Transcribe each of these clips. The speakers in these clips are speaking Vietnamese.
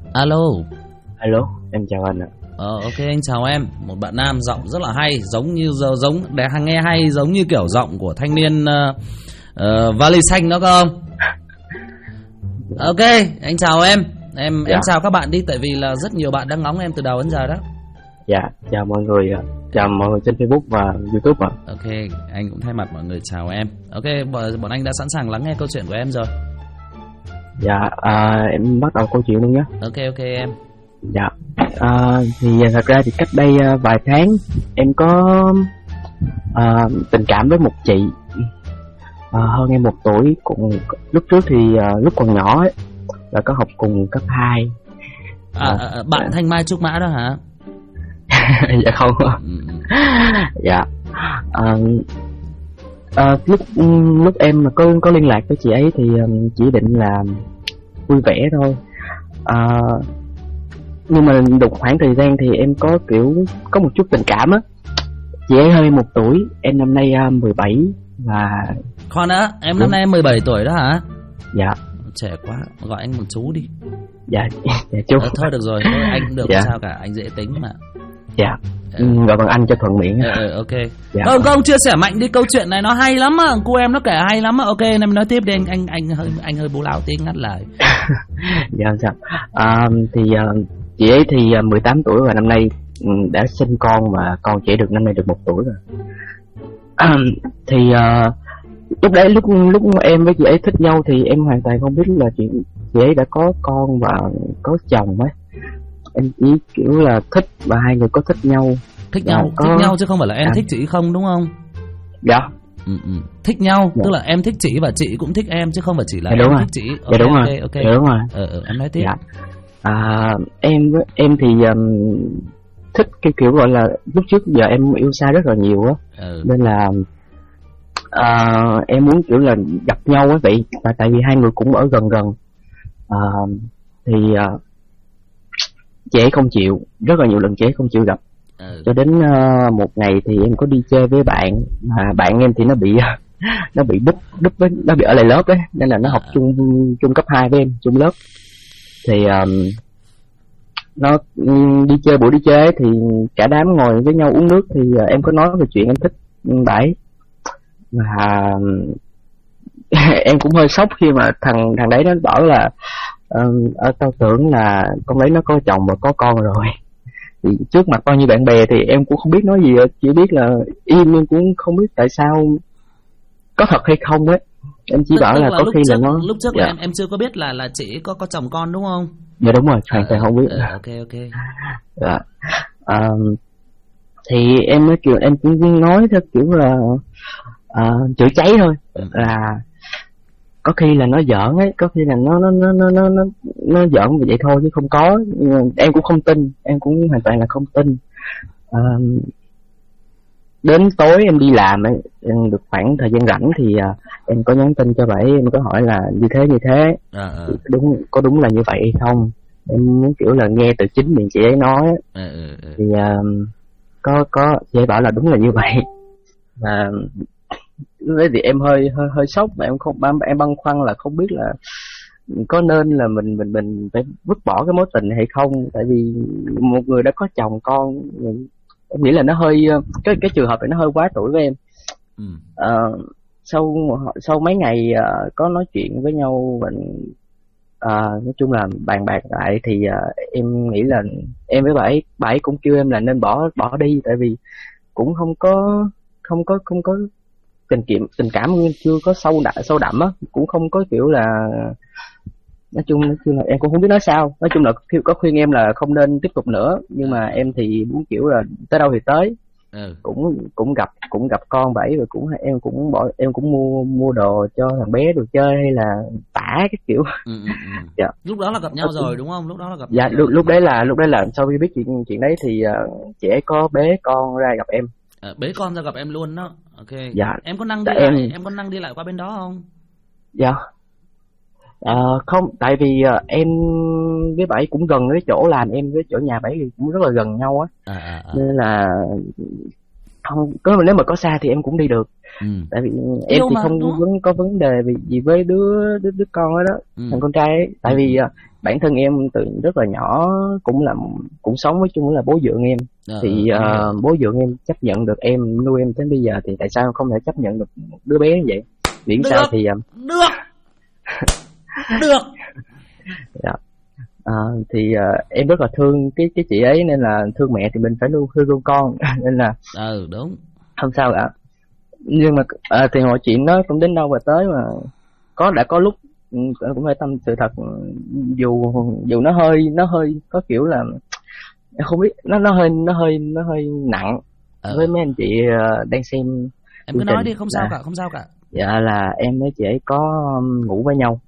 Alo. Alo, em chào anh ạ. Ok, anh chào em. Một bạn nam giọng rất là hay, giống để nghe hay, giống như kiểu giọng của thanh niên vali xanh đó không? Ok, anh chào em. Em chào các bạn đi, tại vì là rất nhiều bạn đang ngóng em từ đầu đến giờ đó. Dạ, chào mọi người ạ. Chào mọi người trên Facebook và YouTube ạ. Ok, anh cũng thay mặt mọi người chào em. Ok, bọn anh đã sẵn sàng lắng nghe câu chuyện của em rồi. Dạ, em bắt đầu câu chuyện luôn nhé. Ok em. Dạ, thì thật ra thì cách đây vài tháng em có tình cảm với một chị hơn em 1 tuổi. Cùng lúc trước thì lúc còn nhỏ ấy, là có học cùng cấp 2. Bạn Thanh Mai Trúc Mã đó hả? Dạ không. Dạ. Lúc em mà có liên lạc với chị ấy thì chỉ định là vui vẻ thôi. Nhưng mà đụng khoảng thời gian thì em có một chút tình cảm á. Chị ấy hơn em 1 tuổi, em năm nay 17 và... Khoan đã, em năm nay 17 tuổi đó hả? Dạ. Trẻ quá, gọi anh một chú đi. Dạ chú. Thôi được rồi, thôi anh cũng được, dạ. Sao cả, anh dễ tính mà. Dạ. Gọi bằng anh cho thuận miệng. Ok. Dạ. Không chia sẻ mạnh đi, câu chuyện này nó hay lắm á, cô em nó kể hay lắm á. Ok, em nói tiếp đi, anh hơi bố láo tiếng ngắt lời. Dạ sao? Thì chị ấy thì 18 tuổi và năm nay đã sinh con, và con chị được năm nay được 1 tuổi rồi. Thì lúc đấy lúc em với chị ấy thích nhau thì em hoàn toàn không biết là chị ấy đã có con và có chồng ấy. Em chỉ kiểu là thích và hai người có thích nhau. Thích nhau chứ không phải là em thích chị không, đúng không? Dạ. Thích nhau, dạ. Tức là em thích chị và chị cũng thích em, chứ không phải chỉ là dạ, em rồi. thích chị. Dạ đúng rồi. Ok. Dạ đúng rồi. Em nói tiếp. Dạ. Em thì thích cái kiểu gọi là lúc trước giờ em yêu xa rất là nhiều á. Nên là em muốn kiểu là gặp nhau á vậy. Và tại vì hai người cũng ở gần thì chị ấy không chịu, rất là nhiều lần chị ấy không chịu gặp. Cho đến một ngày thì em có đi chơi với bạn, mà bạn em thì nó bị nó bị ở lại lớp đấy, nên là nó học chung cấp 2 với em, chung lớp. Thì nó buổi đi chơi thì cả đám ngồi với nhau uống nước, thì em có nói về chuyện em thích bãi. Và em cũng hơi sốc khi mà thằng đấy nó bảo là tao tưởng là con đấy nó có chồng và có con rồi. Thì trước mặt bao nhiêu bạn bè thì em cũng không biết nói gì, chỉ biết là im, em cũng không biết tại sao có thật hay không ấy. Em chỉ bảo là có khi là nó lúc trước là em chưa có biết là chị có chồng con, đúng không? Dạ đúng rồi, hoàn toàn không biết. Ok. Dạ. Thì em nói kiểu em cũng nói theo kiểu là chữa cháy thôi. Là có khi là nó giỡn ấy, có khi là nó giỡn vậy thôi chứ không có. Em cũng không tin, em cũng hoàn toàn là không tin. Đến tối em đi làm ấy, em được khoảng thời gian rảnh thì em có nhắn tin cho bạn, em có hỏi là như thế có đúng là như vậy hay không. Em muốn kiểu là nghe từ chính miệng chị ấy nói. Thì có chị ấy bảo là đúng là như vậy. Và lúc đấy thì em hơi sốc, mà em băn khoăn là không biết là có nên là mình phải vứt bỏ cái mối tình này hay không. Tại vì một người đã có chồng con, em nghĩ là nó hơi cái trường hợp này nó hơi quá tuổi với em. Sau mấy ngày có nói chuyện với nhau và nói chung là bàn bạc lại thì em nghĩ là em với bà ấy cũng kêu em là nên bỏ đi, tại vì cũng không có tình cảm chưa có sâu đậm á, cũng không có kiểu là nói chung là em cũng không biết nói sao. Nói chung là có khuyên em là không nên tiếp tục nữa, nhưng mà em thì muốn kiểu là tới đâu thì tới. Cũng gặp con bảy rồi, em cũng mua đồ cho thằng bé đồ chơi hay là tả cái kiểu. Dạ. Lúc đó là gặp nhau rồi đúng không? Dạ, lúc đấy là sau khi biết chuyện đấy thì chị ấy có bế con ra gặp em. Bế con ra gặp em luôn đó. Ok. Dạ. Em có năng đi lại, em có năng đi lại qua bên đó không? Dạ. Không, tại vì em với bảy cũng gần cái chỗ làm em với chỗ nhà bảy cũng rất là gần nhau á. Nên là không nếu mà có xa thì em cũng đi được. Tại vì em thì không có vấn đề gì với đứa con đó, thằng con trai ấy. Tại vì bản thân em từ rất là nhỏ cũng sống với chung là bố dượng em. Thì bố dượng em chấp nhận được em, nuôi em đến bây giờ, thì tại sao không thể chấp nhận được đứa bé như vậy? Miễn sao thì được. Dạ. Thì em rất là thương cái chị ấy, nên là thương mẹ thì mình phải thương con nên là đúng, không sao cả. Nhưng mà thì mọi chuyện nó cũng đến đâu và tới mà đã có lúc cũng phải tâm sự thật, dù nó hơi có kiểu là em không biết, nó hơi nặng với mấy anh chị đang xem. Em cứ nói đi, không sao cả. Dạ là em với chị ấy có ngủ với nhau.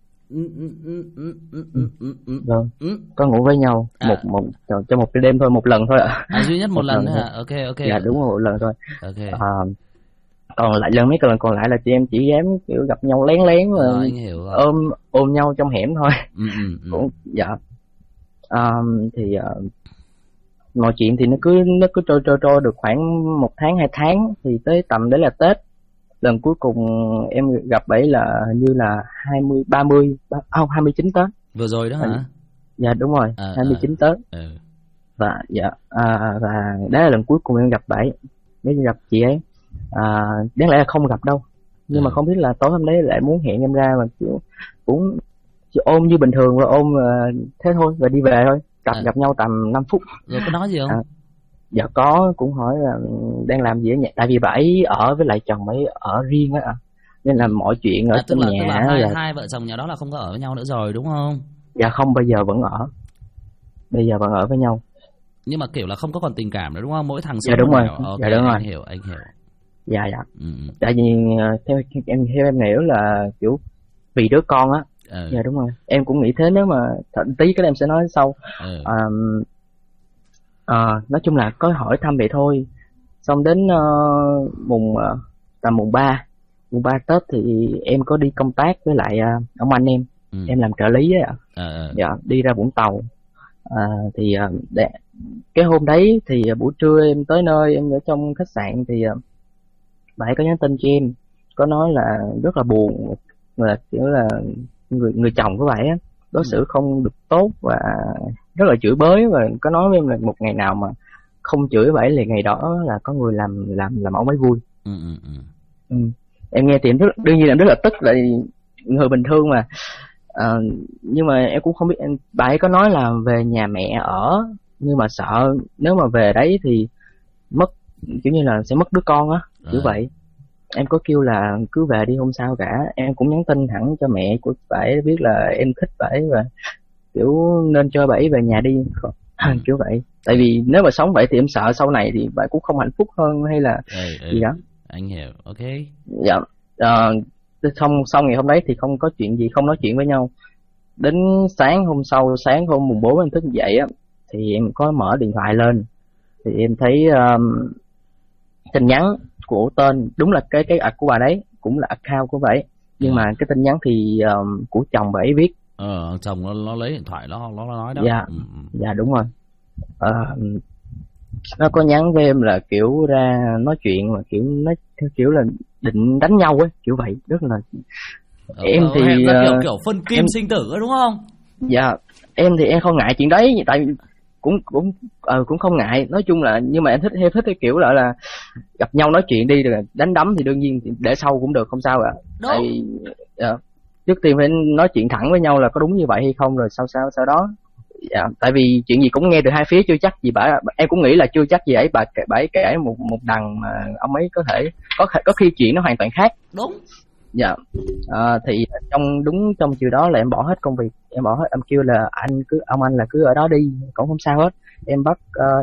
Vâng, có ngủ với nhau trong một cái đêm thôi, một lần thôi ạ. Duy nhất một lần thôi hả? Ok. Dạ đúng rồi, một lần thôi. Ok. Còn lại mấy cái lần còn lại là chị em chỉ dám kiểu gặp nhau lén rồi, anh hiểu rồi. ôm nhau trong hẻm thôi. Cũng dạ. Thì mọi chuyện thì nó cứ trôi được khoảng 1 tháng 2 tháng, thì tới tầm đấy là Tết. Lần cuối cùng em gặp ấy là hình như là 29 Tết. Vừa rồi đó hả? Dạ đúng rồi, 29 Tết. Và dạ và đó là lần cuối cùng em gặp bảy, mới gặp chị ấy. Đáng lẽ là không gặp đâu, nhưng mà không biết là tối hôm đấy lại muốn hẹn em ra, mà kiểu cũng ôm như bình thường, rồi ôm thế thôi và đi về thôi. Gặp nhau tầm 5 phút. Rồi có nói gì không? Dạ có, cũng hỏi là đang làm gì ở nhà, tại vì bà ấy ở với lại chồng ấy ở riêng á, nên là mọi chuyện ở trong nhà. Tức là hai vợ chồng nhà đó là không có ở với nhau nữa rồi đúng không? Dạ không, bây giờ vẫn ở với nhau. Nhưng mà kiểu là không có còn tình cảm nữa đúng không? Mỗi thằng dạ đúng rồi. Okay, dạ đúng rồi, anh hiểu. Dạ. Tại vì theo em hiểu là kiểu vì đứa con á. Dạ đúng rồi, em cũng nghĩ thế. Nếu mà tí cái em sẽ nói sau. Nói chung là có hỏi thăm vậy thôi. Xong đến tầm mùng 3 Tết thì em có đi công tác với lại ông anh em. Em làm trợ lý ấy ạ. Dạ, đi ra Vũng Tàu. Thì cái hôm đấy thì buổi trưa em tới nơi, em ở trong khách sạn thì bà ấy có nhắn tin cho em, có nói là rất là buồn, là kiểu là người chồng của bà ấy đối xử không được tốt và rất là chửi bới, và có nói với em là một ngày nào mà không chửi bà ấy thì ngày đó là có người làm ông ấy vui. Em nghe thì đương nhiên là rất là tức, tại người bình thường mà. Nhưng mà em cũng không biết, bà ấy có nói là về nhà mẹ ở, nhưng mà sợ nếu mà về đấy thì mất, kiểu như là sẽ mất đứa con á, kiểu vậy. Em có kêu là cứ về đi không sao cả. Em cũng nhắn tin thẳng cho mẹ của bà ấy biết là em thích bà ấy và kiểu nên cho bà ấy về nhà đi, kiểu vậy. Tại vì nếu mà sống vậy thì em sợ sau này thì bà cũng không hạnh phúc hơn hay là gì đó. Anh hiểu, ok. Dạ. Xong ngày hôm đấy thì không có chuyện gì, không nói chuyện với nhau. Đến sáng hôm sau, sáng hôm mùng 4 em thức dậy á, thì em có mở điện thoại lên thì em thấy tin nhắn của tên, đúng là cái của bà đấy, cũng là account của bà ấy, nhưng mà cái tin nhắn thì của chồng bà ấy viết. Chồng nó lấy điện thoại nó nói đó. Dạ đúng rồi. Nó có nhắn với em là kiểu ra nói chuyện, mà kiểu nó kiểu là định đánh nhau ấy, kiểu vậy. Rất là em thì kiểu phân kim sinh tử ấy, đúng không? Dạ em thì em không ngại chuyện đấy, tại vì cũng không ngại. Nói chung là, nhưng mà em thích cái kiểu là gặp nhau nói chuyện đi, rồi đánh đấm thì đương nhiên để sau cũng được, không sao cả. Tại vì trước tiên phải nói chuyện thẳng với nhau là có đúng như vậy hay không, rồi sau đó. Dạ, tại vì chuyện gì cũng nghe từ hai phía, chưa chắc gì em cũng nghĩ là chưa chắc gì ấy bà ấy kể một đằng mà ông ấy có thể có khi chuyện nó hoàn toàn khác. Đúng. Dạ. Thì trong chiều đó là em bỏ hết công việc, em kêu là ông anh là cứ ở đó đi, cũng không sao hết. Em bắt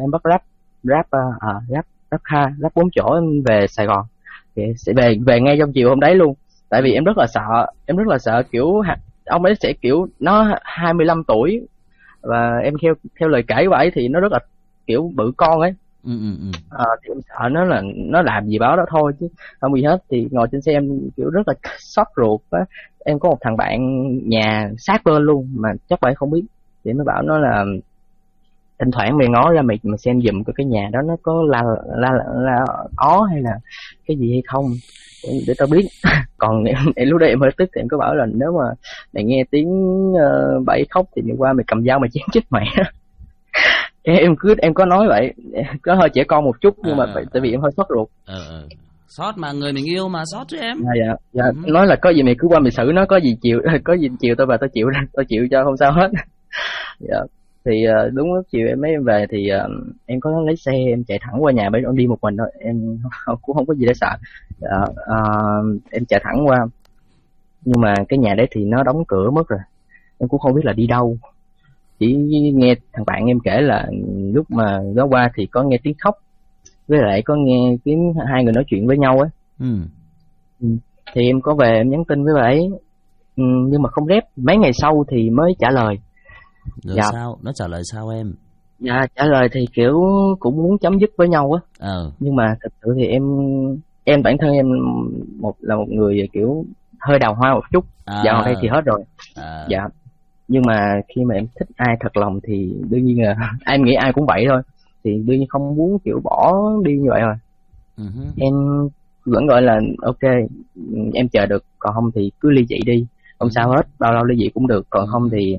Grab 4 chỗ em về Sài Gòn, thì sẽ về ngay trong chiều hôm đấy luôn. Tại vì em rất là sợ kiểu ông ấy sẽ kiểu nó 25 tuổi và em theo lời kể của bà ấy thì nó rất là kiểu bự con ấy. Thì em sợ nó làm gì báo đó thôi chứ không gì hết. Thì ngồi trên xe em kiểu rất là xót ruột á. Em có một thằng bạn nhà sát bên luôn mà chắc bà ấy không biết, thì mới bảo nó là thỉnh thoảng mày ngó ra mày xem giùm cái nhà đó nó có la ó hay là cái gì hay không để tao biết. Còn em lúc đấy em hơi tức thì em có bảo là nếu mà mày nghe tiếng Bảy khóc thì mày qua mày cầm dao mày chém chết mẹ. Em có nói vậy, có hơi trẻ con một chút nhưng mà tại vì em hơi sốt ruột. Sót mà, người mình yêu mà, sót chứ em. Dạ. Nói là có gì mày cứ qua mày xử nó, có gì chiều tao và tao chịu cho không sao hết. Dạ. Thì đúng lúc chiều em mấy em về thì em có lấy xe em chạy thẳng qua nhà, bởi em đi một mình thôi, em cũng không có gì để sợ. Em chạy thẳng qua, nhưng mà cái nhà đấy thì nó đóng cửa mất rồi, em cũng không biết là đi đâu. Chỉ nghe thằng bạn em kể là lúc mà nó qua thì có nghe tiếng khóc, với lại có nghe tiếng hai người nói chuyện với nhau ấy. Thì em có về em nhắn tin với bạn ấy, nhưng mà không rep. Mấy ngày sau thì mới trả lời. Rồi dạ. Sao? Nó trả lời sao em? Dạ, trả lời thì kiểu cũng muốn chấm dứt với nhau á. Nhưng mà thật sự thì em bản thân em là một người kiểu hơi đào hoa một chút. Dạo này thì hết rồi. Dạ. Nhưng mà khi mà em thích ai thật lòng thì đương nhiên là em nghĩ ai cũng vậy thôi. Thì đương nhiên không muốn kiểu bỏ đi như vậy rồi. Em vẫn gọi là ok, em chờ được, còn không thì cứ ly dị đi, không sao hết, bao lâu ly dị cũng được, còn không thì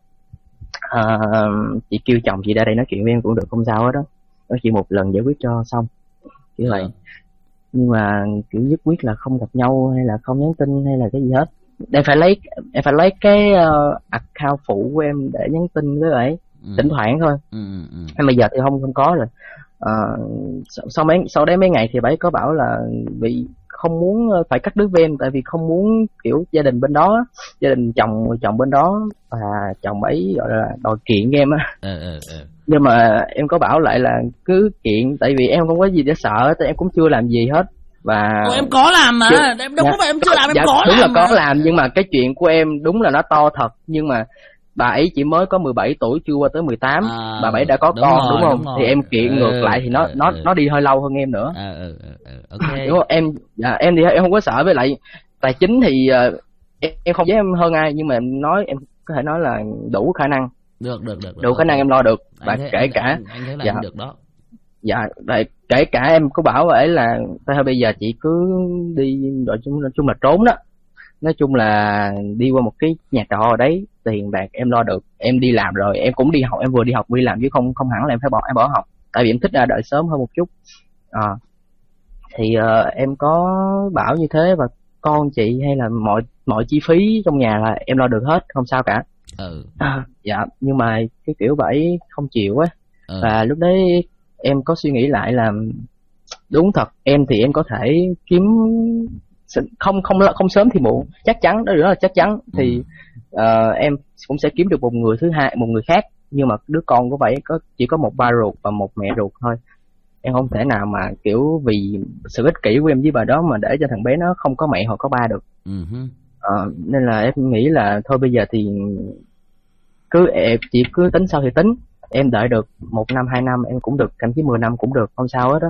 chị kêu chồng chị ra đây nói chuyện với em cũng được, không sao hết đó. Nó chỉ một lần giải quyết cho xong kiểu vậy. Nhưng mà kiểu nhất quyết là không gặp nhau hay là không nhắn tin hay là cái gì hết. Em phải lấy cái account phụ của em để nhắn tin với lại thỉnh thoảng thôi. Em bây giờ thì không có rồi. Sau đấy mấy ngày thì bà ấy có bảo là vì không muốn phải cắt đứt với em, tại vì không muốn kiểu gia đình bên đó, gia đình chồng bên đó và chồng ấy gọi là đòi kiện em á. Nhưng mà em có bảo lại là cứ kiện, tại vì em không có gì để sợ, tại em cũng chưa làm gì hết. Và em có làm mà, em đâu có phải em chưa làm, em có đúng làm. Đúng là có làm, nhưng mà cái chuyện của em đúng là nó to thật. Nhưng mà bà ấy chỉ mới có 17 tuổi, chưa qua tới 18. Bà ấy đã có con đúng không? Thì em kiện ngược lại thì nó đi hơi lâu hơn em nữa. Okay. Đúng không? Em thì em không có sợ, với lại tài chính thì em không dám em hơn ai, nhưng mà em có thể nói là đủ khả năng. Được. Đủ khả năng em lo được. Và kể cả anh thấy là anh được đó. Dạ, vậy kể cả em có bảo vậy là thôi bây giờ chị cứ đi, nói chung là trốn đó. Nói chung là đi qua một cái nhà trọ ở đấy, tiền bạc em lo được. Em đi làm rồi, em cũng đi học, em vừa đi học vừa đi làm chứ không hẳn là em bỏ học. Tại vì em thích ra đợi sớm hơn một chút. Thì em có bảo như thế, và con chị hay là mọi chi phí trong nhà là em lo được hết, không sao cả. Dạ, nhưng mà cái kiểu vậy không chịu á. Và lúc đấy em có suy nghĩ lại là đúng thật, em thì em có thể kiếm không sớm thì muộn, chắc chắn đó là chắc chắn. Thì em cũng sẽ kiếm được một người thứ hai, một người khác. Nhưng mà đứa con của vậy chỉ có một ba ruột và một mẹ ruột thôi. Em không thể nào mà kiểu vì sự ích kỷ của em với bà đó mà để cho thằng bé nó không có mẹ hoặc có ba được. Nên là em nghĩ là thôi bây giờ thì chị cứ tính sao thì tính. Em đợi được 1 năm 2 năm em cũng được, thậm chí 10 năm cũng được, không sao hết đó.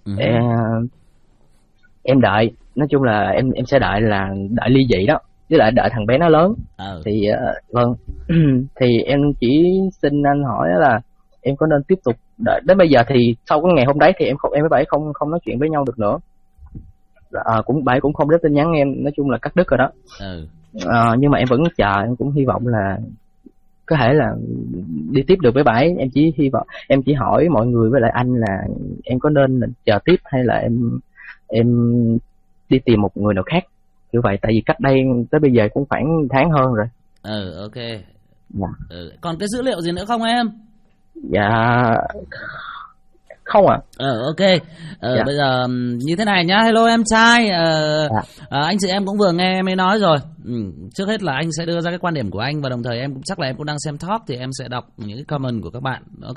Em đợi, nói chung là em sẽ đợi ly dị đó, với lại đợi thằng bé nó lớn. Thì vâng. Thì em chỉ xin anh hỏi là em có nên tiếp tục đợi đến bây giờ, thì sau cái ngày hôm đấy thì em với bà ấy không nói chuyện với nhau được nữa. Bà ấy cũng không đến tin nhắn em, nói chung là cắt đứt rồi đó. Nhưng mà em vẫn chờ, em cũng hy vọng là có thể là đi tiếp được với bà ấy. Em chỉ hy vọng, em chỉ hỏi mọi người với lại anh là em có nên chờ tiếp hay là em đi tìm một người nào khác như vậy. Tại vì cách đây tới bây giờ cũng khoảng tháng hơn rồi. Ok. Còn cái dữ liệu gì nữa không em? Dạ không ạ. Ok. Bây giờ như thế này nhá. Hello em trai. Anh chị em cũng vừa nghe em ấy nói rồi. Trước hết là anh sẽ đưa ra cái quan điểm của anh, và đồng thời em cũng chắc là em cũng đang xem talk thì em sẽ đọc những cái comment của các bạn. Ok.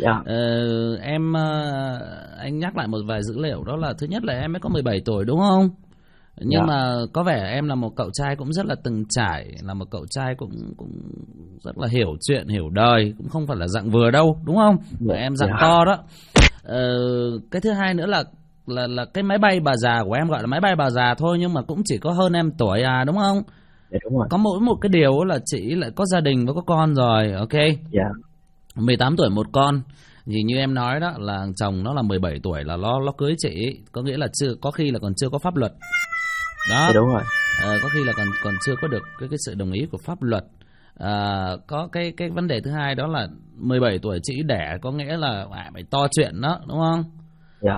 Anh nhắc lại một vài dữ liệu, đó là thứ nhất là em mới có 17 tuổi đúng không? Nhưng mà có vẻ em là một cậu trai cũng rất là từng trải, là một cậu trai cũng rất là hiểu chuyện, hiểu đời, cũng không phải là dạng vừa đâu, đúng không? Em dạng to đó. Cái thứ hai nữa là cái máy bay bà già của em gọi là máy bay bà già thôi, nhưng mà cũng chỉ có hơn em tuổi đúng không? Đúng rồi. Có mỗi một cái điều là chị lại có gia đình và có con rồi, ok? 18 tuổi một con. Thì như em nói đó là chồng nó là 17 tuổi là nó cưới chị, có nghĩa là có khi là còn chưa có pháp luật. Đó. Đúng rồi. Có khi là còn chưa có được cái sự đồng ý của pháp luật. Có cái vấn đề thứ hai đó là 17 tuổi chị đẻ, có nghĩa là phải to chuyện đó, đúng không? Dạ.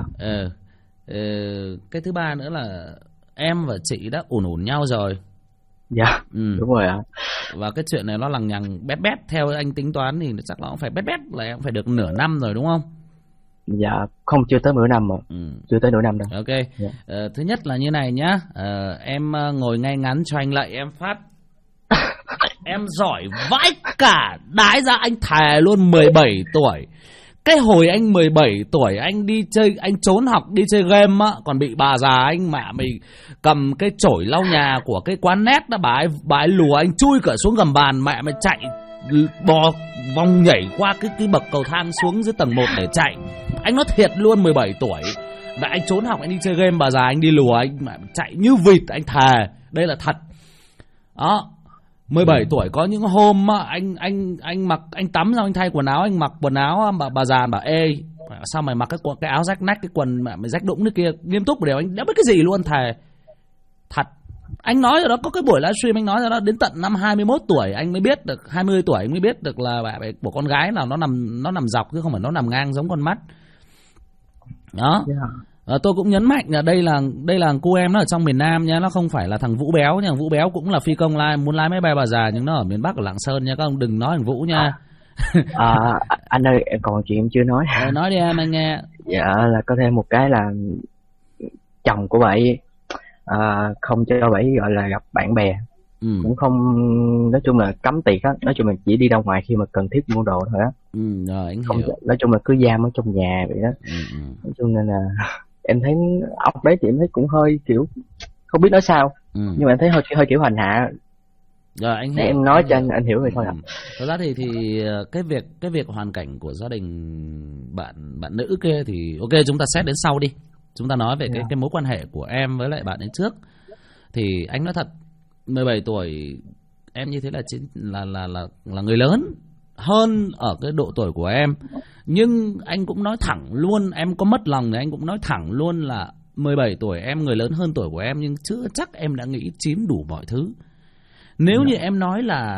Cái thứ ba nữa là em và chị đã ủn nhau rồi. Dạ. Đúng rồi ạ. Và cái chuyện này nó lằng nhằng bét bét, theo anh tính toán thì chắc là cũng phải bét bét là em phải được nửa năm rồi, đúng không? Dạ, không, chưa tới nửa năm mà. Chưa tới nửa năm đâu. Ok. Dạ. Thứ nhất là như này nhá, em ngồi ngay ngắn cho anh lạy em phát. Em giỏi vãi cả đái ra, anh thề luôn. 17 tuổi, cái hồi anh 17 tuổi anh đi chơi, anh trốn học đi chơi game á, còn bị bà già anh mẹ mình cầm cái chổi lau nhà của cái quán nét đó, bà ấy lùa anh chui cả xuống gầm bàn, mẹ mày chạy bò vòng nhảy qua cái bậc cầu thang xuống dưới tầng 1 để chạy. Anh nói thiệt luôn, 17 tuổi và anh trốn học, anh đi chơi game, bà già anh đi lùa anh mẹ chạy như vịt, anh thề đây là thật. Đó, 17 tuổi có những hôm anh mặc, anh tắm xong anh thay quần áo, anh mặc quần áo, bà già bảo ê sao mày mặc cái áo rách nách, cái quần mày rách đũng thế kia, nghiêm túc một điều anh đã biết cái gì luôn, thề thật. Anh nói rồi đó, có cái buổi livestream anh nói rồi đó, đến tận năm 21 tuổi anh mới biết được, 20 tuổi anh mới biết được là của con gái nào nó nằm dọc chứ không phải nó nằm ngang giống con mắt. Đó. Tôi cũng nhấn mạnh là đây là cô em nó ở trong miền Nam nha, nó không phải là thằng Vũ Béo nha. Vũ Béo cũng là phi công muốn lái máy bay bà già, nhưng nó ở miền Bắc, ở Lạng Sơn nha, các ông đừng nói thằng Vũ nha. Anh ơi, em còn chuyện em chưa nói. Nói đi em, anh nghe. Dạ, là có thêm một cái là chồng của bạn không cho bạn gọi là gặp bạn bè. Cũng không, nói chung là cấm tiệc á, nói chung là chỉ đi ra ngoài khi mà cần thiết mua đồ thôi á. Rồi anh không, hiểu. nói chung là cứ giam ở trong nhà vậy đó. Nói chung nên là em thấy ông đấy thì em thấy cũng hơi kiểu không biết nói sao. Nhưng mà em thấy hơi kiểu hành hạ. Rồi anh hiểu. Em nói cho anh hiểu vậy thôi ạ. Thật ra thì cái việc hoàn cảnh của gia đình bạn nữ kia thì ok, chúng ta xét đến sau đi. Chúng ta nói về cái mối quan hệ của em với lại bạn ấy trước. Thì anh nói thật, 17 tuổi em như thế là người lớn hơn ở cái độ tuổi của em. Nhưng anh cũng nói thẳng luôn, em có mất lòng thì anh cũng nói thẳng luôn là 17 tuổi em người lớn hơn tuổi của em, nhưng chưa chắc em đã nghĩ chín đủ mọi thứ. Nếu như em nói là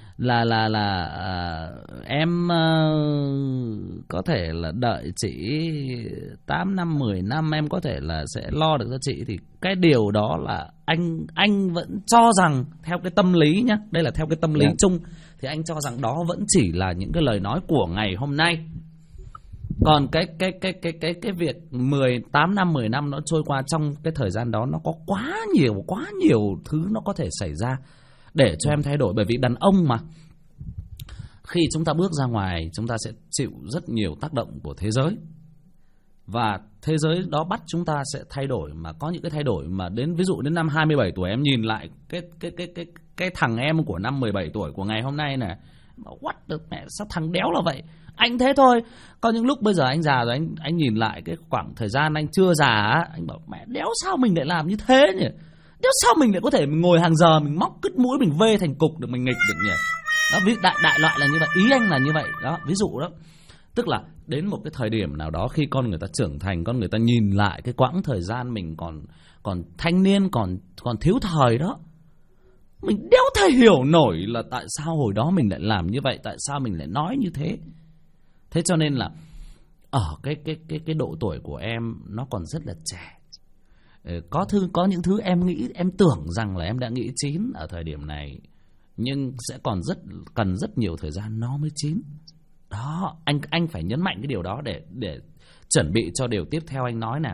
em có thể là đợi chị 8 năm 10 năm em có thể là sẽ lo được cho chị, thì cái điều đó là anh vẫn cho rằng theo cái tâm lý nhá, đây là theo cái tâm lý chung, thì anh cho rằng đó vẫn chỉ là những cái lời nói của ngày hôm nay. Còn cái việc 18 năm 10 năm nó trôi qua, trong cái thời gian đó nó có quá nhiều thứ nó có thể xảy ra để cho em thay đổi. Bởi vì đàn ông mà, khi chúng ta bước ra ngoài chúng ta sẽ chịu rất nhiều tác động của thế giới, và thế giới đó bắt chúng ta sẽ thay đổi. Mà có những cái thay đổi mà ví dụ đến năm 27 tuổi em nhìn lại cái thằng em của năm 17 tuổi của ngày hôm nay này, what được mẹ, sao thằng đéo là vậy. Anh thế thôi. Có những lúc bây giờ anh già rồi, anh nhìn lại cái khoảng thời gian anh chưa già, anh bảo mẹ đéo sao mình lại làm như thế nhỉ, đéo sao mình lại có thể ngồi hàng giờ mình móc cứt mũi mình vê thành cục được, mình nghịch được nhỉ. Đó, đại loại là như vậy, ý anh là như vậy đó, ví dụ đó. Tức là đến một cái thời điểm nào đó khi con người ta trưởng thành, con người ta nhìn lại cái quãng thời gian mình còn thanh niên, còn thiếu thời đó, mình đéo thể hiểu nổi là tại sao hồi đó mình lại làm như vậy, tại sao mình lại nói như thế. Thế cho nên là ở cái độ tuổi của em nó còn rất là trẻ. Có những thứ em nghĩ, em tưởng rằng là em đã nghĩ chín ở thời điểm này, nhưng sẽ còn cần rất nhiều thời gian nó mới chín. Đó, anh phải nhấn mạnh cái điều đó để chuẩn bị cho điều tiếp theo anh nói nè.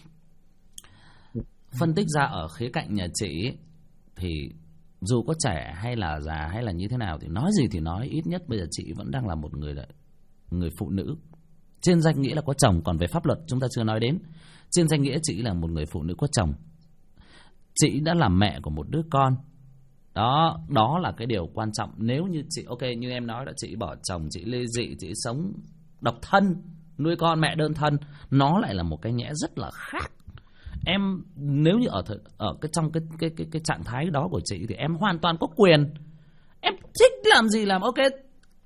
Phân tích ra ở khía cạnh nhà chị thì dù có trẻ hay là già hay là như thế nào thì nói gì thì nói, ít nhất bây giờ chị vẫn đang là một người phụ nữ. Trên danh nghĩa là có chồng, còn về pháp luật chúng ta chưa nói đến. Trên danh nghĩa chị là một người phụ nữ có chồng. Chị đã là mẹ của một đứa con. Đó là cái điều quan trọng. Nếu như chị, ok như em nói đó, chị bỏ chồng, chị ly dị, chị sống độc thân, nuôi con mẹ đơn thân, nó lại là một cái nhẽ rất là khác. Em nếu như ở trong cái trạng thái đó của chị thì em hoàn toàn có quyền. Em thích làm gì làm, ok.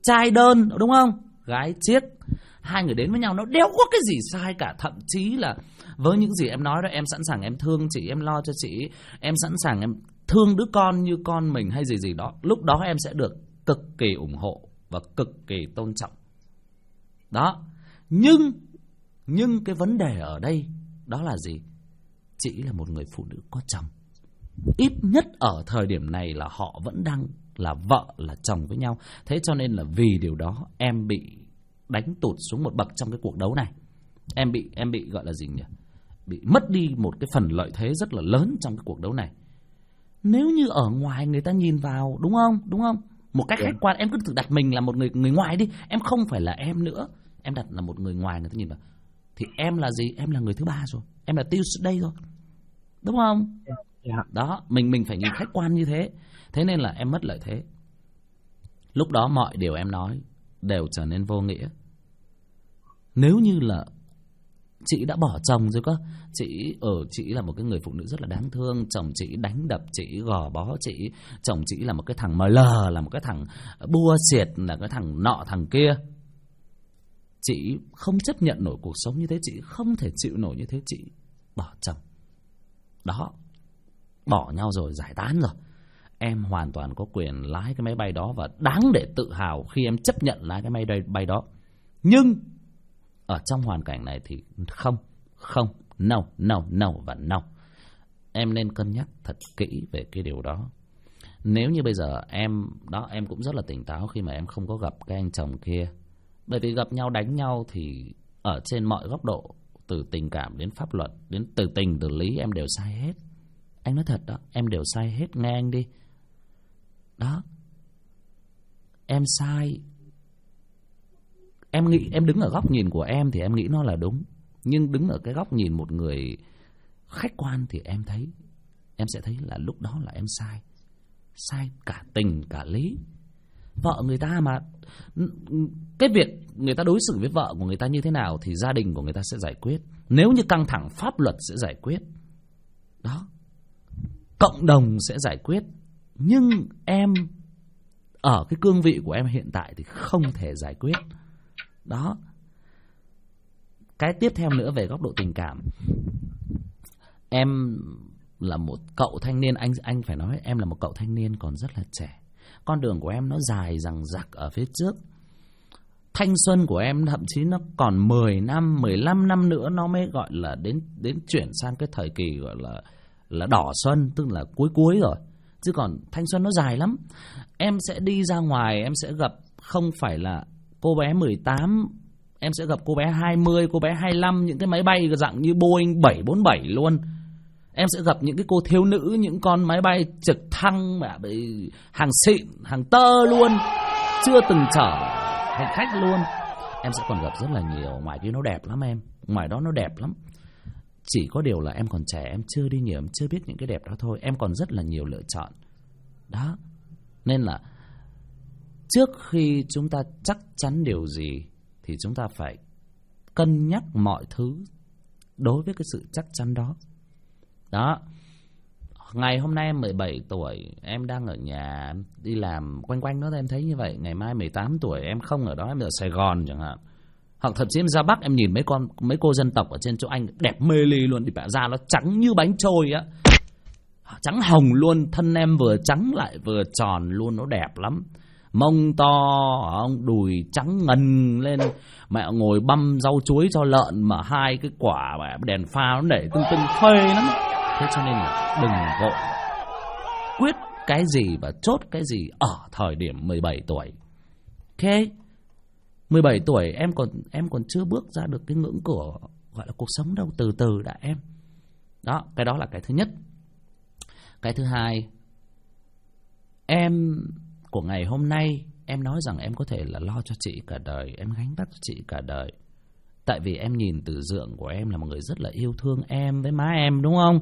trai đơn, đúng không? Gái chiếc, hai người đến với nhau nó đéo có cái gì sai cả. Thậm chí là với những gì em nói đó, em sẵn sàng em thương chị, em lo cho chị, em sẵn sàng em thương đứa con như con mình hay gì gì đó, lúc đó em sẽ được cực kỳ ủng hộ và cực kỳ tôn trọng. Đó. Nhưng cái vấn đề ở đây đó là gì? Chị là một người phụ nữ có chồng. Ít nhất ở thời điểm này là họ vẫn đang là vợ là chồng với nhau. Thế cho nên là vì điều đó em bị đánh tụt xuống một bậc trong cái cuộc đấu này. Em bị gọi là gì nhỉ? Bị mất đi một cái phần lợi thế rất là lớn trong cái cuộc đấu này. Nếu như ở ngoài người ta nhìn vào, đúng không? Đúng không? Một cách khách quan, em cứ tự đặt mình là một người ngoài đi. Em không phải là em nữa. Em đặt là một người ngoài, người ta nhìn vào. Thì em là gì? Em là người thứ ba rồi. Em là Tuesday rồi. Đúng không? Đó, mình phải nhìn khách quan như thế. Thế nên là em mất lợi thế. Lúc đó mọi điều em nói đều trở nên vô nghĩa. Nếu như là chị đã bỏ chồng rồi cơ, chị là một cái người phụ nữ rất là đáng thương, chồng chị đánh đập chị, gò bó chị, chồng chị là một cái thằng ML, là một cái thằng bua xiệt, là cái thằng nọ thằng kia. Chị không chấp nhận nổi cuộc sống như thế, chị không thể chịu nổi như thế, chị bỏ chồng. Đó, bỏ nhau rồi, giải tán rồi. Em hoàn toàn có quyền lái cái máy bay đó và đáng để tự hào khi em chấp nhận lái cái máy bay đó. Nhưng ở trong hoàn cảnh này thì không, no và no. Em nên cân nhắc thật kỹ về cái điều đó. Nếu như bây giờ em cũng rất là tỉnh táo khi mà em không có gặp cái anh chồng kia. Bởi vì gặp nhau đánh nhau thì ở trên mọi góc độ, từ tình cảm đến pháp luật, đến từ tình từ lý, em đều sai hết. Anh nói thật đó, em đều sai hết, nghe anh đi. Đó, em sai. Em nghĩ, em đứng ở góc nhìn của em thì em nghĩ nó là đúng. Nhưng đứng ở cái góc nhìn một người khách quan thì em sẽ thấy là lúc đó là em sai. Sai cả tình cả lý. Vợ người ta mà, cái việc người ta đối xử với vợ của người ta như thế nào thì gia đình của người ta sẽ giải quyết. Nếu như căng thẳng, pháp luật sẽ giải quyết. Đó, cộng đồng sẽ giải quyết. Nhưng em ở cái cương vị của em hiện tại thì không thể giải quyết. Đó. Cái tiếp theo nữa về góc độ tình cảm, em là một cậu thanh niên, anh phải nói em là một cậu thanh niên còn rất là trẻ. Con đường của em nó dài dằng dặc ở phía trước. Thanh xuân của em thậm chí nó còn 10 năm, 15 năm nữa nó mới gọi là đến chuyển sang cái thời kỳ gọi là đỏ xuân, tức là cuối rồi. Chứ còn thanh xuân nó dài lắm. Em sẽ đi ra ngoài, em sẽ gặp không phải là cô bé 18, em sẽ gặp cô bé 20, cô bé 25, những cái máy bay dạng như Boeing 747 luôn. Em sẽ gặp những cái cô thiếu nữ, những con máy bay trực thăng mà hàng xịn, hàng tơ luôn, chưa từng chở hành khách luôn. Em sẽ còn gặp rất là nhiều. Ngoài kia nó đẹp lắm em, ngoài đó nó đẹp lắm. Chỉ có điều là em còn trẻ, em chưa đi nhiều, em chưa biết những cái đẹp đó thôi. Em còn rất là nhiều lựa chọn. Đó. Nên là trước khi chúng ta chắc chắn điều gì thì chúng ta phải cân nhắc mọi thứ đối với cái sự chắc chắn đó. Đó. Ngày hôm nay em 17 tuổi, em đang ở nhà đi làm quanh đó, em thấy như vậy. Ngày mai 18 tuổi em không ở đó, em ở Sài Gòn chẳng hạn. Hoặc thậm chí em ra Bắc, em nhìn mấy cô dân tộc ở trên chỗ anh đẹp mê ly luôn, thì da nó trắng như bánh trôi á, trắng hồng luôn, thân em vừa trắng lại vừa tròn luôn, nó đẹp lắm. Mông to, đùi trắng ngần lên, mẹ ngồi băm rau chuối cho lợn mà hai cái quả đèn pha nó để tưng phê lắm. Thế cho nên là đừng vội quyết cái gì và chốt cái gì ở thời điểm 17 tuổi. Ok, 17 tuổi em còn chưa bước ra được cái ngưỡng của gọi là cuộc sống đâu, từ từ đã em. Đó, cái đó là cái thứ nhất. Cái thứ hai, em của ngày hôm nay em nói rằng em có thể là lo cho chị cả đời, em gánh vác cho chị cả đời. Tại vì em nhìn từ dượng của em là một người rất là yêu thương em với má em, đúng không?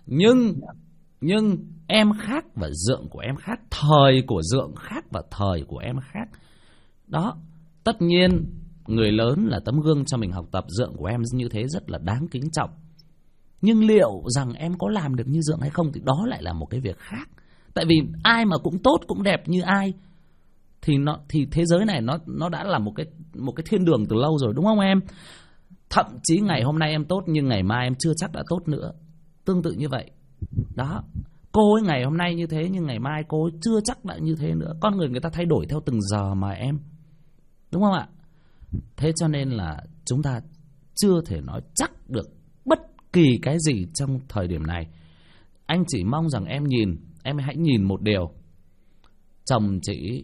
Nhưng em khác và dượng của em khác, thời của dượng khác và thời của em khác. Đó, tất nhiên người lớn là tấm gương cho mình học tập, dượng của em như thế rất là đáng kính trọng. Nhưng liệu rằng em có làm được như dượng hay không thì đó lại là một cái việc khác. Tại vì ai mà cũng tốt cũng đẹp như ai. thì thế giới này nó đã là một cái thiên đường từ lâu rồi, đúng không em? Thậm chí ngày hôm nay em tốt nhưng ngày mai em chưa chắc đã tốt nữa. Tương tự như vậy. Đó. Cô ấy ngày hôm nay như thế nhưng ngày mai cô ấy chưa chắc đã như thế nữa. Con người ta thay đổi theo từng giờ mà em. Đúng không ạ? Thế cho nên là chúng ta chưa thể nói chắc được bất kỳ cái gì trong thời điểm này. Anh chỉ mong rằng em hãy nhìn một điều. Chồng chị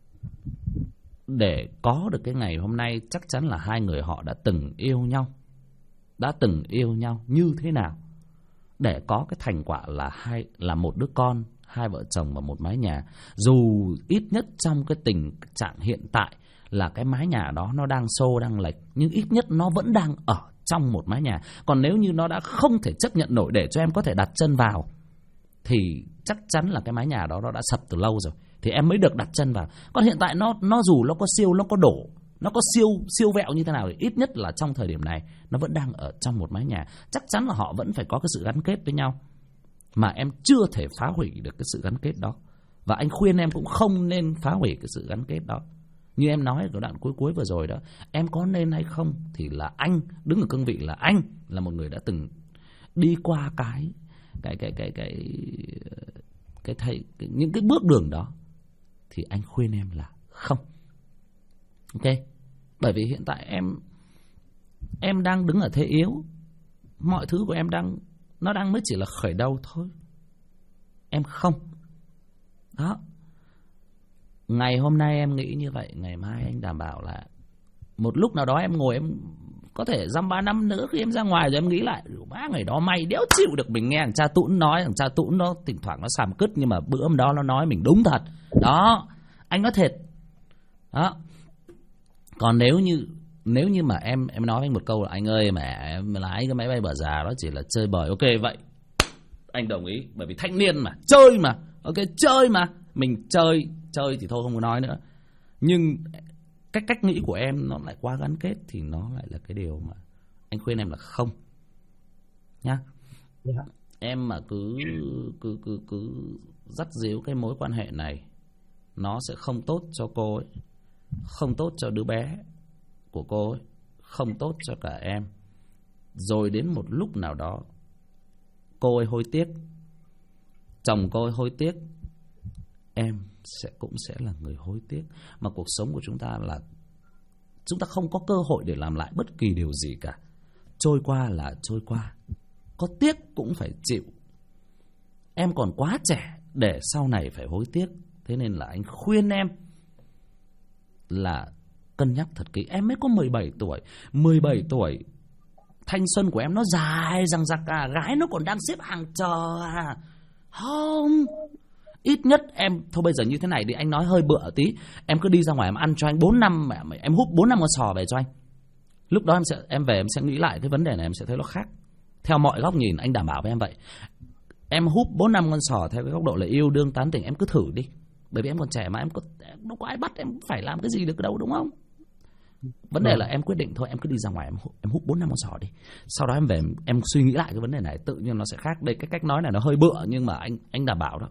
để có được cái ngày hôm nay chắc chắn là hai người họ đã từng yêu nhau. Đã từng yêu nhau như thế nào để có cái thành quả là một đứa con, hai vợ chồng và một mái nhà. Dù ít nhất trong cái tình trạng hiện tại là cái mái nhà đó nó đang xô đang lệch, nhưng ít nhất nó vẫn đang ở trong một mái nhà. Còn nếu như nó đã không thể chấp nhận nổi để cho em có thể đặt chân vào thì chắc chắn là cái mái nhà đó nó đã sập từ lâu rồi, thì em mới được đặt chân vào. Còn hiện tại nó dù nó có siêu, nó có đổ, nó có siêu vẹo như thế nào thì ít nhất là trong thời điểm này nó vẫn đang ở trong một mái nhà. Chắc chắn là họ vẫn phải có cái sự gắn kết với nhau mà em chưa thể phá hủy được cái sự gắn kết đó. Và anh khuyên em cũng không nên phá hủy cái sự gắn kết đó. Như em nói ở đoạn cuối vừa rồi đó, em có nên hay không thì là anh đứng ở cương vị là anh là một người đã từng đi qua những cái bước đường đó, thì anh khuyên em là không. Ok? Bởi vì hiện tại em đang đứng ở thế yếu, mọi thứ của em nó đang mới chỉ là khởi đầu thôi. Em không. Đó. Ngày hôm nay em nghĩ như vậy, ngày mai anh đảm bảo là một lúc nào đó em ngồi, em có thể dăm 3 năm nữa khi em ra ngoài rồi em nghĩ lại, má ngày đó mày đéo chịu được mình nghe thằng cha Tũn nói, thằng cha Tũn nó thỉnh thoảng nó sàm cứt nhưng mà bữa hôm đó nó nói mình đúng thật. Đó, anh nói thiệt. Đó. Còn nếu như mà em nói với anh một câu là anh ơi mẹ em lái cái máy bay bờ già đó chỉ là chơi bời, ok vậy anh đồng ý, bởi vì thanh niên mà, chơi mà, ok chơi mà, mình chơi thì thôi không có nói nữa. Nhưng cách nghĩ của em nó lại quá gắn kết thì nó lại là cái điều mà anh khuyên em là không nhá. Yeah. Em mà cứ dắt díu cái mối quan hệ này, nó sẽ không tốt cho cô ấy, không tốt cho đứa bé của cô ấy, không tốt cho cả em. Rồi đến một lúc nào đó cô ấy hối tiếc, chồng cô ấy hối tiếc, em cũng sẽ là người hối tiếc. Mà cuộc sống của chúng ta là chúng ta không có cơ hội để làm lại bất kỳ điều gì cả. Trôi qua là trôi qua, có tiếc cũng phải chịu. Em còn quá trẻ để sau này phải hối tiếc. Thế nên là anh khuyên em là cân nhắc thật kỹ. Em mới có 17 tuổi 17 tuổi, thanh xuân của em nó dài dằng dặc à. Gái nó còn đang xếp hàng chờ à. Không, ít nhất em thôi bây giờ như thế này đi, anh nói hơi bựa tí, em cứ đi ra ngoài em ăn cho anh 4 năm, em hút 4 năm con sò về cho anh. Lúc đó em về em sẽ nghĩ lại cái vấn đề này, em sẽ thấy nó khác theo mọi góc nhìn, anh đảm bảo với em vậy. Em hút 4 năm con sò theo cái góc độ là yêu đương tán tỉnh, em cứ thử đi. Bởi vì em còn trẻ mà, em đâu có ai bắt em phải làm cái gì được đâu, đúng không? Vấn đề là em quyết định thôi, em cứ đi ra ngoài em hút 4 năm con sò đi. Sau đó em về em suy nghĩ lại cái vấn đề này, tự nhiên nó sẽ khác. Đây cái cách nói này nó hơi bựa nhưng mà anh đảm bảo đó,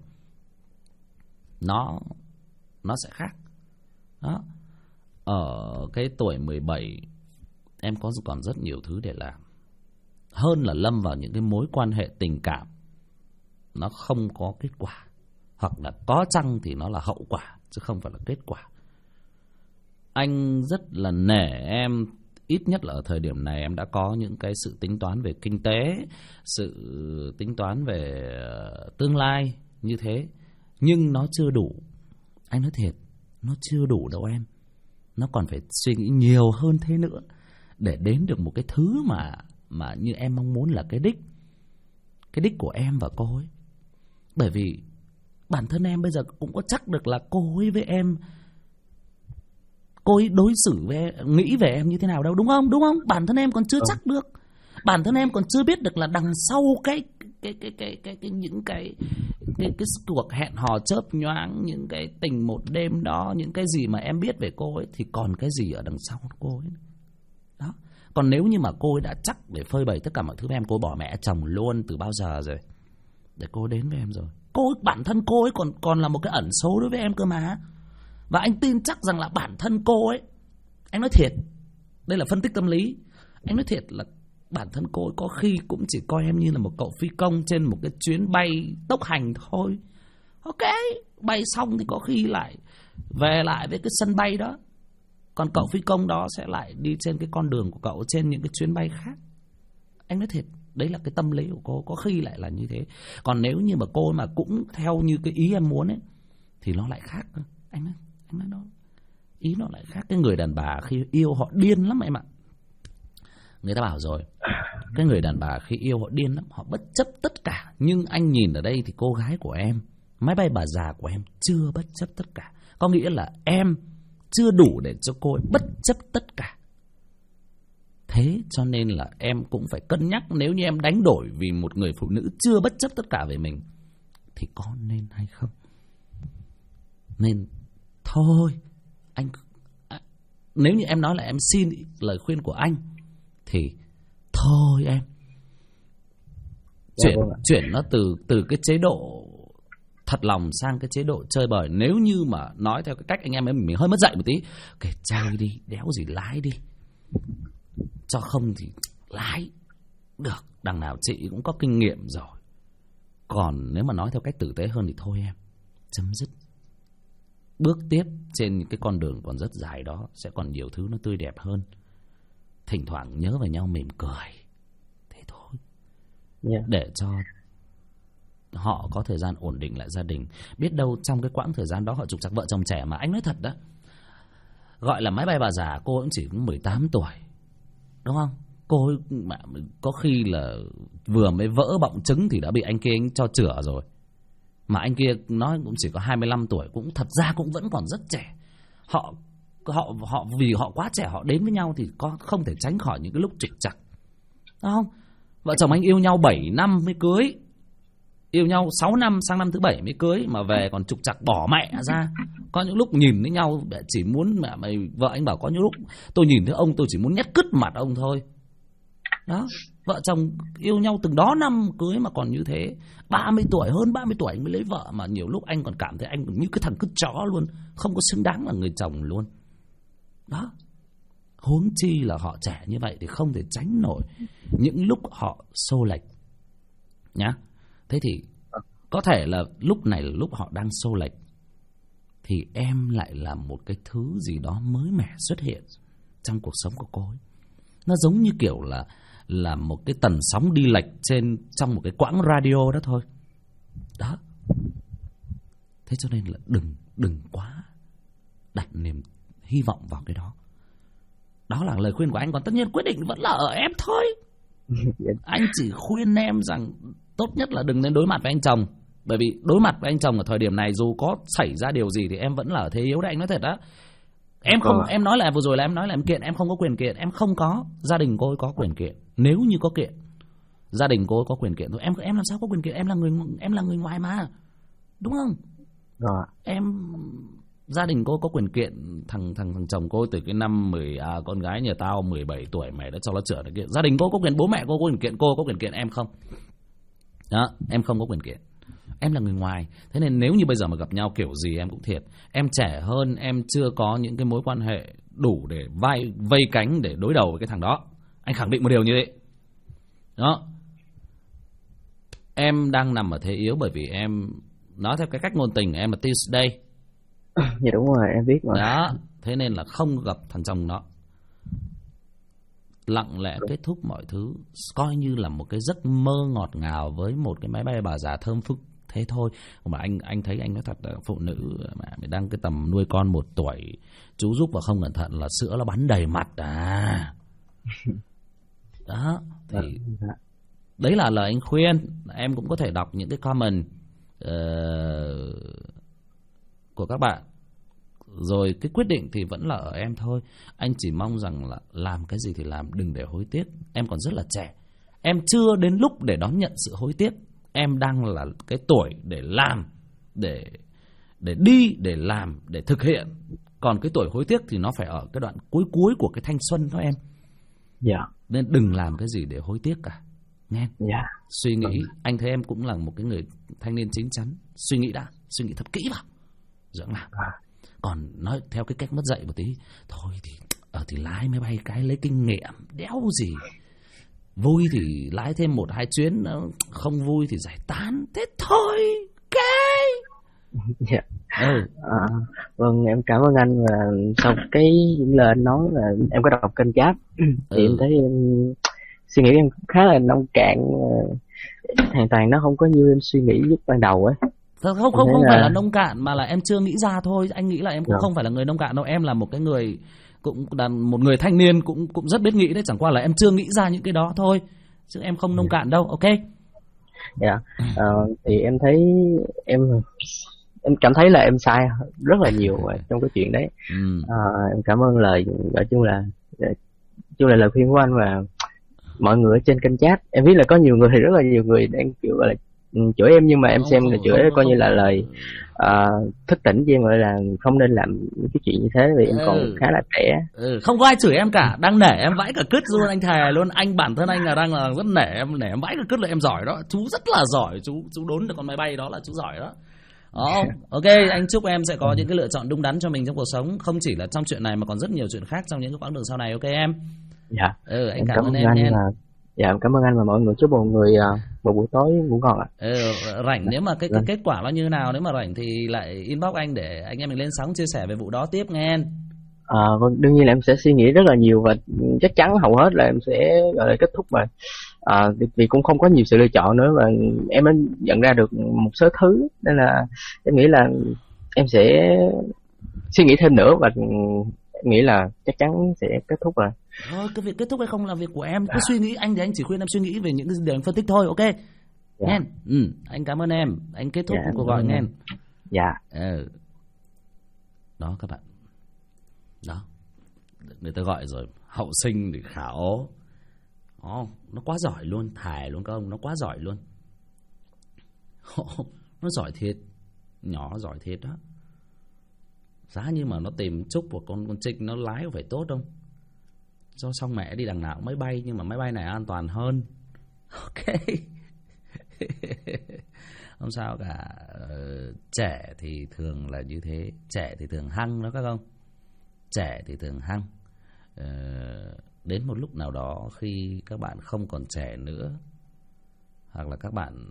nó sẽ khác. Đó. Ở cái tuổi 17 em còn rất nhiều thứ để làm, hơn là lâm vào những cái mối quan hệ tình cảm nó không có kết quả, hoặc là có chăng thì nó là hậu quả chứ không phải là kết quả. Anh rất là nể em, ít nhất là ở thời điểm này em đã có những cái sự tính toán về kinh tế, sự tính toán về tương lai như thế, nhưng nó chưa đủ. Anh nói thiệt, nó chưa đủ đâu em. Nó còn phải suy nghĩ nhiều hơn thế nữa để đến được một cái thứ mà như em mong muốn là cái đích của em và cô ấy. Bởi vì bản thân em bây giờ cũng có chắc được là cô ấy với em, cô ấy đối xử với em, nghĩ về em như thế nào đâu, đúng không? Đúng không? Bản thân em còn chưa chắc được. Bản thân em còn chưa biết được là đằng sau những cái cuộc hẹn hò chớp nhoáng, những cái tình một đêm đó, những cái gì mà em biết về cô ấy thì còn cái gì ở đằng sau cô ấy. Đó. Còn nếu như mà cô ấy đã chắc để phơi bày tất cả mọi thứ với em, cô bỏ mẹ chồng luôn từ bao giờ rồi để cô đến với em rồi. Cô ấy, bản thân cô ấy còn là một cái ẩn số đối với em cơ mà. Và anh tin chắc rằng là bản thân cô ấy, anh nói thiệt, đây là phân tích tâm lý, anh nói thiệt là bản thân cô ấy có khi cũng chỉ coi em như là một cậu phi công trên một cái chuyến bay tốc hành thôi. Ok, bay xong thì có khi lại về lại với cái sân bay đó, còn cậu phi công đó sẽ lại đi trên cái con đường của cậu trên những cái chuyến bay khác. Anh nói thiệt, đấy là cái tâm lý của cô, có khi lại là như thế. Còn nếu như mà cô mà cũng theo như cái ý em muốn ấy thì nó lại khác. Anh nói đó, ý nó lại khác. Cái người đàn bà khi yêu họ điên lắm em ạ. Người ta bảo rồi, cái người đàn bà khi yêu họ điên lắm, họ bất chấp tất cả. Nhưng anh nhìn ở đây thì cô gái của em, máy bay bà già của em chưa bất chấp tất cả. Có nghĩa là em chưa đủ để cho cô ấy bất chấp tất cả. Thế cho nên là em cũng phải cân nhắc, nếu như em đánh đổi vì một người phụ nữ chưa bất chấp tất cả về mình thì có nên hay không. Nên thôi anh, nếu như em nói là em xin lời khuyên của anh thì thôi em chuyển nó từ cái chế độ thật lòng sang cái chế độ chơi bời. Nếu như mà nói theo cái cách anh em ấy mình hơi mất dạy một tí, kể chơi đi, đéo gì lái đi, cho không thì lái được, đằng nào chị cũng có kinh nghiệm rồi. Còn nếu mà nói theo cách tử tế hơn thì thôi em, chấm dứt. Bước tiếp trên những cái con đường còn rất dài đó sẽ còn nhiều thứ nó tươi đẹp hơn. Thỉnh thoảng nhớ về nhau mỉm cười, thế thôi. Để cho họ có thời gian ổn định lại gia đình. Biết đâu trong cái quãng thời gian đó họ trục trặc vợ chồng trẻ mà. Anh nói thật đó, gọi là máy bay bà già, cô cũng chỉ 18 tuổi, đúng không? Cô ấy mà có khi là vừa mới vỡ bọng trứng thì đã bị anh kia anh cho chữa rồi. Mà anh kia nói cũng chỉ có 25 tuổi, cũng thật ra cũng vẫn còn rất trẻ. Họ vì họ quá trẻ, họ đến với nhau thì không thể tránh khỏi những cái lúc trục trặc, đúng không? Vợ chồng anh yêu nhau 7 năm mới cưới, yêu nhau 6 năm, sang năm thứ 7 mới cưới, mà về còn trục trặc bỏ mẹ ra. Có những lúc nhìn với nhau chỉ muốn mày, vợ anh bảo có những lúc tôi nhìn thấy ông tôi chỉ muốn nhét cứt mặt ông thôi. Đó, vợ chồng yêu nhau từng đó năm cưới mà còn như thế. 30 tuổi, hơn 30 tuổi anh mới lấy vợ, mà nhiều lúc anh còn cảm thấy anh như cái thằng cứt chó luôn, không có xứng đáng là người chồng luôn. Đó, huống chi là họ trẻ như vậy thì không thể tránh nổi những lúc họ xô lệch nhá. Thế thì có thể là lúc này là lúc họ đang xô lệch thì em lại là một cái thứ gì đó mới mẻ xuất hiện trong cuộc sống của cô ấy. Nó giống như kiểu là một cái tần sóng đi lệch trong một cái quãng radio đó thôi. Đó. Thế cho nên là đừng quá đặt niềm hy vọng vào cái đó. Đó là lời khuyên của anh, còn tất nhiên quyết định vẫn là ở em thôi. Anh chỉ khuyên em rằng tốt nhất là đừng nên đối mặt với anh chồng. Bởi vì đối mặt với anh chồng ở thời điểm này, dù có xảy ra điều gì thì em vẫn là ở thế yếu đấy, anh nói thật đó. Em không, em nói là vừa rồi là em nói là em kiện, em không có quyền kiện, em không có. Gia đình cô ấy có quyền kiện. Nếu như có kiện, gia đình cô ấy có quyền kiện thôi. Em làm sao có quyền kiện, em là người ngoài mà, đúng không? Rồi. Em, gia đình cô có quyền kiện thằng chồng cô từ cái năm con gái nhà tao 17 tuổi mày đã cho nó chữa được kiện. Gia đình cô có quyền, bố mẹ cô có quyền kiện, cô có quyền kiện, em không. Đó, em không có quyền kiện. Em là người ngoài. Thế nên nếu như bây giờ mà gặp nhau kiểu gì em cũng thiệt. Em trẻ hơn, em chưa có những cái mối quan hệ đủ để vây cánh để đối đầu với cái thằng đó. Anh khẳng định một điều như vậy. Đó. Em đang nằm ở thế yếu bởi vì em, nói theo cái cách ngôn tình, em là Tuesday. Dạ đúng rồi, em biết rồi. Đó, thế nên là không gặp thằng chồng nó, lặng lẽ kết thúc mọi thứ, coi như là một cái giấc mơ ngọt ngào với một cái máy bay bà già thơm phức, thế thôi. Mà anh thấy, anh nói thật là phụ nữ mà đang cái tầm nuôi con 1 tuổi, chú giúp và không cẩn thận là sữa nó bắn đầy mặt à. Đó, thì đấy là lời anh khuyên. Em cũng có thể đọc những cái comment của các bạn. Rồi cái quyết định thì vẫn là ở em thôi. Anh chỉ mong rằng là làm cái gì thì làm, đừng để hối tiếc. Em còn rất là trẻ, em chưa đến lúc để đón nhận sự hối tiếc. Em đang là cái tuổi để làm, để đi, để làm, để thực hiện. Còn cái tuổi hối tiếc thì nó phải ở cái đoạn cuối của cái thanh xuân đó em. Dạ. Nên đừng làm cái gì để hối tiếc cả, nghe. Dạ. Suy nghĩ, anh thấy em cũng là một cái người thanh niên chín chắn. Suy nghĩ đã, suy nghĩ thật kỹ vào rồi làm. còn nói theo cái cách mất dạy một tí, thôi thì lái máy bay cái lấy kinh nghiệm, đéo gì. Vui thì lái thêm 1-2 chuyến, không vui thì giải tán, thế thôi. Dạ. Vâng, em cảm ơn anh. Và sau cái những lời anh nói là em có đọc kênh chat thì em thấy suy nghĩ em khá là nông cạn, hoàn toàn nó không có như em suy nghĩ lúc ban đầu ấy. Không phải là nông cạn, mà là em chưa nghĩ ra thôi. Anh nghĩ là em cũng không phải là người nông cạn đâu. Em là một cái người, cũng là một người thanh niên cũng rất biết nghĩ đấy, chẳng qua là em chưa nghĩ ra những cái đó thôi, chứ em không nông cạn đâu. Ok. Dạ. Thì em thấy em cảm thấy là em sai rất là nhiều trong cái chuyện đấy. Em cảm ơn lời, nói chung là lời khuyên của anh và mọi người ở trên kênh chat. Em biết là có nhiều người, rất là nhiều người đang kiểu gọi là chửi em, nhưng mà em xem là chửi coi như là lời thức tỉnh cho em, gọi là không nên làm cái chuyện như thế vì em còn khá là trẻ. Không có ai chửi em cả, đang nể em vãi cả cứt luôn, anh thề luôn. Anh bản thân anh là đang là rất nể em vãi cả cứt là em giỏi đó, chú rất là giỏi, chú đốn được con máy bay đó là chú giỏi đó. Ok, anh chúc em sẽ có những cái lựa chọn đúng đắn cho mình trong cuộc sống, không chỉ là trong chuyện này mà còn rất nhiều chuyện khác trong những cái quãng đường sau này. Ok em. Dạ. Anh cảm ơn em nhé. Dạ, cảm ơn anh và mọi người. Chúc mọi người một buổi tối ngủ ngon ạ. Rảnh nếu mà cái kết quả nó như nào, nếu mà rảnh thì lại inbox anh để anh em mình lên sóng chia sẻ về vụ đó tiếp nghe. Vâng, đương nhiên là em sẽ suy nghĩ rất là nhiều và chắc chắn hầu hết là em sẽ gọi là kết thúc mà. Vì cũng không có nhiều sự lựa chọn nữa và em đã nhận ra được một số thứ, nên là em nghĩ là em sẽ suy nghĩ thêm nữa và em nghĩ là chắc chắn sẽ kết thúc rồi. Cái việc kết thúc hay không là việc của em. Cứ suy nghĩ, anh thì anh chỉ khuyên em suy nghĩ về những cái điều anh phân tích thôi. Ok. Nghe. Anh cảm ơn em. Anh kết thúc cuộc gọi nghe. Dạ. Đó các bạn. Đó. Người ta gọi rồi, hậu sinh để khảo. Nó quá giỏi luôn, thề luôn các ông, nó quá giỏi luôn. Nó giỏi thiệt. Nhỏ giỏi thiệt đó. Giá như mà nó tìm Trúc của con Trinh nó lái có phải tốt không? Cho xong mẹ đi đằng nào cũng máy bay, nhưng mà máy bay này an toàn hơn. Ok. Không sao cả. Trẻ thì thường là như thế. Trẻ thì thường hăng đó các ông. Trẻ thì thường hăng. Đến một lúc nào đó khi các bạn không còn trẻ nữa, hoặc là các bạn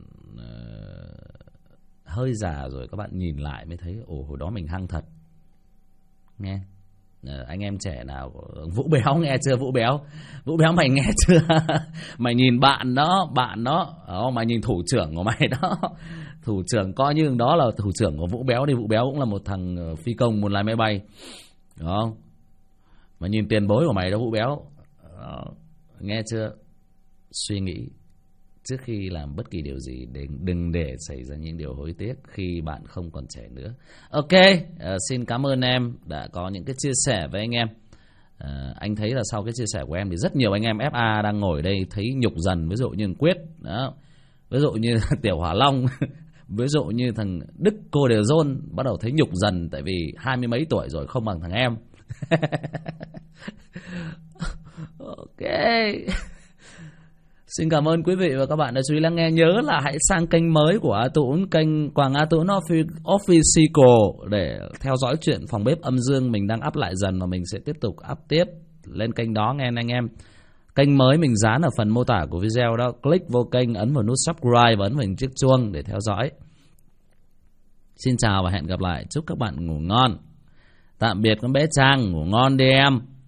hơi già rồi, các bạn nhìn lại mới thấy hồi đó mình hăng thật. Nghe. Anh em trẻ nào, Vũ Béo nghe chưa? Vũ Béo mày nghe chưa? Mày nhìn bạn đó, mày nhìn thủ trưởng của mày đó. Thủ trưởng coi như đó là thủ trưởng của Vũ Béo đi. Vũ Béo cũng là một thằng phi công muốn lái máy bay, đúng không? Mà nhìn tiền bối của mày đó Vũ Béo. Nghe chưa? Suy nghĩ trước khi làm bất kỳ điều gì, đừng để xảy ra những điều hối tiếc khi bạn không còn trẻ nữa. Ok, xin cảm ơn em đã có những cái chia sẻ với anh em. Anh thấy là sau cái chia sẻ của em thì rất nhiều anh em FA đang ngồi đây thấy nhục dần. Ví dụ như Quyết đó, ví dụ như Tiểu Hỏa Long, ví dụ như thằng Đức Cô Đều Dôn bắt đầu thấy nhục dần, tại vì 20 mấy tuổi rồi không bằng thằng em. Ok. Xin cảm ơn quý vị và các bạn đã chú ý lắng nghe. Nhớ là hãy sang kênh mới của A Tũng, kênh Quảng A Tũng Official để theo dõi chuyện phòng bếp âm dương. Mình đang up lại dần và mình sẽ tiếp tục up tiếp lên kênh đó nghe anh em. Kênh mới mình dán ở phần mô tả của video đó. Click vô kênh, ấn vào nút subscribe và ấn vào hình chiếc chuông để theo dõi. Xin chào và hẹn gặp lại. Chúc các bạn ngủ ngon. Tạm biệt con bé Trang, ngủ ngon đi em.